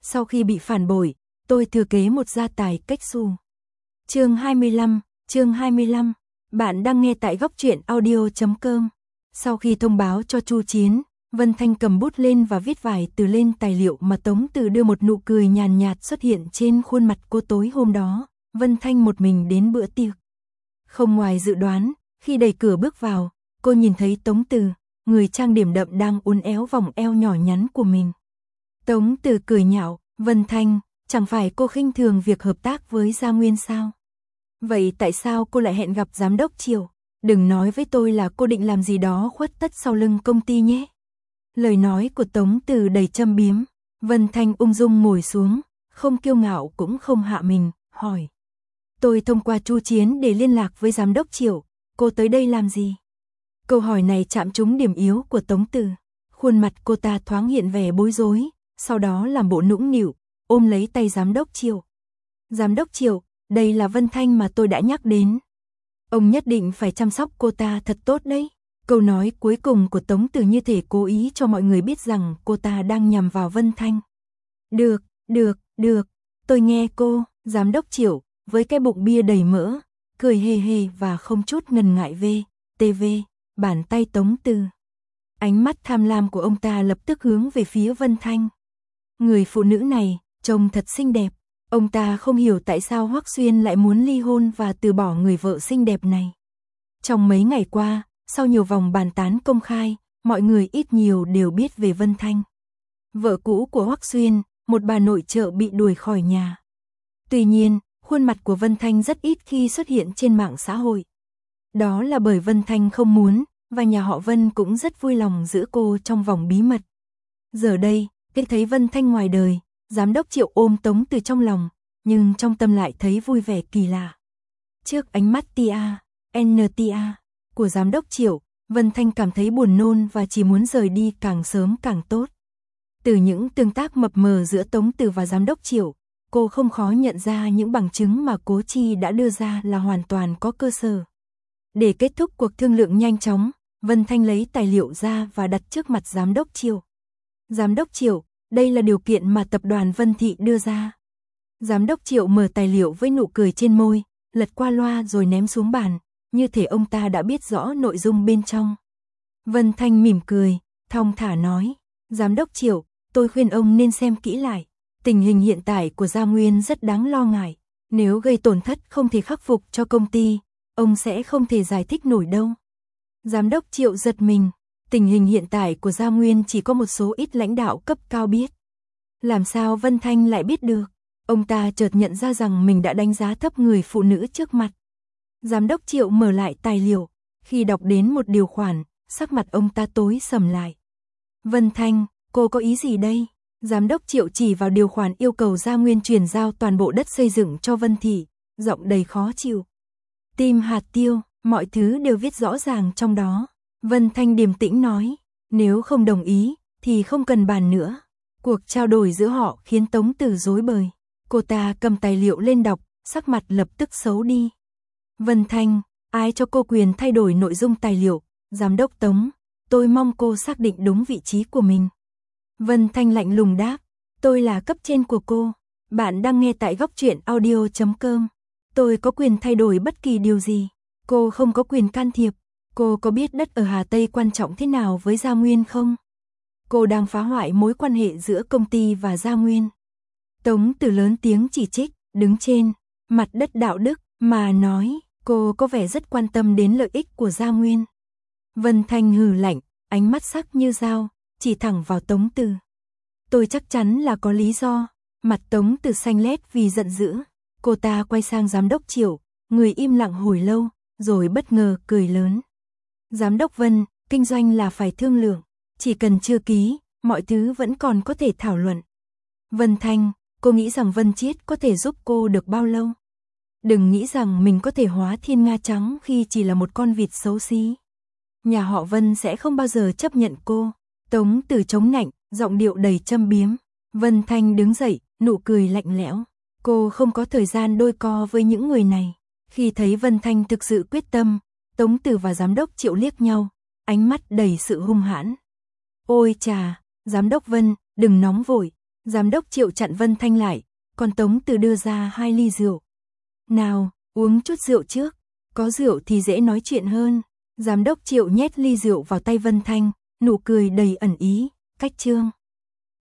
Sau khi bị phản bội, tôi thừa kế một gia tài cách xù. Chương 25, bạn đang nghe tại góc truyện audio.com. Sau khi thông báo cho Chu Chiến, Vân Thanh cầm bút lên và viết vài từ lên tài liệu mà Tống Từ đưa. Một nụ cười nhàn nhạt xuất hiện trên khuôn mặt cô. Tối hôm đó, Vân Thanh một mình đến bữa tiệc. Không ngoài dự đoán, khi đẩy cửa bước vào, cô nhìn thấy Tống Từ, người trang điểm đậm đang uốn éo vòng eo nhỏ nhắn của mình. Tống Từ cười nhạo, Vân Thanh, chẳng phải cô khinh thường việc hợp tác với Gia Nguyên sao? Vậy tại sao cô lại hẹn gặp giám đốc Triệu? Đừng nói với tôi là cô định làm gì đó khuất tất sau lưng công ty nhé. Lời nói của Tống Từ đầy châm biếm. Vân Thanh ung dung ngồi xuống, không kiêu ngạo cũng không hạ mình, hỏi. Tôi thông qua Chu Chiến để liên lạc với giám đốc Triệu, cô tới đây làm gì? Câu hỏi này chạm trúng điểm yếu của Tống Từ. Khuôn mặt cô ta thoáng hiện vẻ bối rối, sau đó làm bộ nũng nịu, ôm lấy tay giám đốc Triệu. Giám đốc Triệu, đây là Vân Thanh mà tôi đã nhắc đến. Ông nhất định phải chăm sóc cô ta thật tốt đấy. Câu nói cuối cùng của Tống Từ như thể cố ý cho mọi người biết rằng cô ta đang nhằm vào Vân Thanh. Được, tôi nghe cô. Giám đốc Triệu, với cái bụng bia đầy mỡ, cười hề hề và không chút ngần ngại TV, bàn tay Tống Từ. Ánh mắt tham lam của ông ta lập tức hướng về phía Vân Thanh. Người phụ nữ này, trông thật xinh đẹp. Ông ta không hiểu tại sao Hoắc Xuyên lại muốn ly hôn và từ bỏ người vợ xinh đẹp này. Trong mấy ngày qua, sau nhiều vòng bàn tán công khai, mọi người ít nhiều đều biết về Vân Thanh. Vợ cũ của Hoắc Xuyên, một bà nội trợ bị đuổi khỏi nhà. Tuy nhiên, khuôn mặt của Vân Thanh rất ít khi xuất hiện trên mạng xã hội. Đó là bởi Vân Thanh không muốn, và nhà họ Vân cũng rất vui lòng giữ cô trong vòng bí mật. Giờ đây, khi thấy Vân Thanh ngoài đời, giám đốc Triệu ôm Tống Từ trong lòng, nhưng trong tâm lại thấy vui vẻ kỳ lạ. Trước ánh mắt NTA của giám đốc Triệu, Vân Thanh cảm thấy buồn nôn và chỉ muốn rời đi càng sớm càng tốt. Từ những tương tác mập mờ giữa Tống Từ và giám đốc Triệu, cô không khó nhận ra những bằng chứng mà Cố Chi đã đưa ra là hoàn toàn có cơ sở. Để kết thúc cuộc thương lượng nhanh chóng, Vân Thanh lấy tài liệu ra và đặt trước mặt giám đốc Triệu. Giám đốc Triệu, đây là điều kiện mà tập đoàn Vân Thị đưa ra. Giám đốc Triệu mở tài liệu với nụ cười trên môi, lật qua loa rồi ném xuống bàn, như thể ông ta đã biết rõ nội dung bên trong. Vân Thanh mỉm cười, thong thả nói, giám đốc Triệu, tôi khuyên ông nên xem kỹ lại. Tình hình hiện tại của Gia Nguyên rất đáng lo ngại. Nếu gây tổn thất không thể khắc phục cho công ty, ông sẽ không thể giải thích nổi đâu. Giám đốc Triệu giật mình. Tình hình hiện tại của Gia Nguyên chỉ có một số ít lãnh đạo cấp cao biết. Làm sao Vân Thanh lại biết được? Ông ta chợt nhận ra rằng mình đã đánh giá thấp người phụ nữ trước mặt. Giám đốc Triệu mở lại tài liệu. Khi đọc đến một điều khoản, sắc mặt ông ta tối sầm lại. Vân Thanh, cô có ý gì đây? Giám đốc Triệu chỉ vào điều khoản yêu cầu Gia Nguyên chuyển giao toàn bộ đất xây dựng cho Vân Thị, giọng đầy khó chịu. Tim hạt tiêu, mọi thứ đều viết rõ ràng trong đó. Vân Thanh điềm tĩnh nói, nếu không đồng ý, thì không cần bàn nữa. Cuộc trao đổi giữa họ khiến Tống Từ rối bời. Cô ta cầm tài liệu lên đọc, sắc mặt lập tức xấu đi. Vân Thanh, ai cho cô quyền thay đổi nội dung tài liệu? Giám đốc Tống, tôi mong cô xác định đúng vị trí của mình. Vân Thanh lạnh lùng đáp, tôi là cấp trên của cô. Bạn đang nghe tại góc truyện audio.com. Tôi có quyền thay đổi bất kỳ điều gì. Cô không có quyền can thiệp. Cô có biết đất ở Hà Tây quan trọng thế nào với Gia Nguyên không? Cô đang phá hoại mối quan hệ giữa công ty và Gia Nguyên. Tống Từ lớn tiếng chỉ trích, đứng trên mặt đất đạo đức mà nói, cô có vẻ rất quan tâm đến lợi ích của Gia Nguyên. Vân Thanh hừ lạnh, ánh mắt sắc như dao, chỉ thẳng vào Tống Từ. Tôi chắc chắn là có lý do. Mặt Tống Từ xanh lét vì giận dữ. Cô ta quay sang giám đốc Triệu, người im lặng hồi lâu, rồi bất ngờ cười lớn. Giám đốc Vân, kinh doanh là phải thương lượng. Chỉ cần chưa ký, mọi thứ vẫn còn có thể thảo luận. Vân Thanh, cô nghĩ rằng Vân Chiết có thể giúp cô được bao lâu? Đừng nghĩ rằng mình có thể hóa thiên nga trắng khi chỉ là một con vịt xấu xí. Nhà họ Vân sẽ không bao giờ chấp nhận cô. Tống Từ chống nạnh, giọng điệu đầy châm biếm. Vân Thanh đứng dậy, nụ cười lạnh lẽo. Cô không có thời gian đôi co với những người này. Khi thấy Vân Thanh thực sự quyết tâm, Tống Từ và giám đốc Triệu liếc nhau, ánh mắt đầy sự hung hãn. Ôi chà, giám đốc Vân, đừng nóng vội. Giám đốc Triệu chặn Vân Thanh lại, còn Tống Từ đưa ra 2 ly rượu. Nào, uống chút rượu trước, có rượu thì dễ nói chuyện hơn. Giám đốc Triệu nhét ly rượu vào tay Vân Thanh, nụ cười đầy ẩn ý, cách Trương.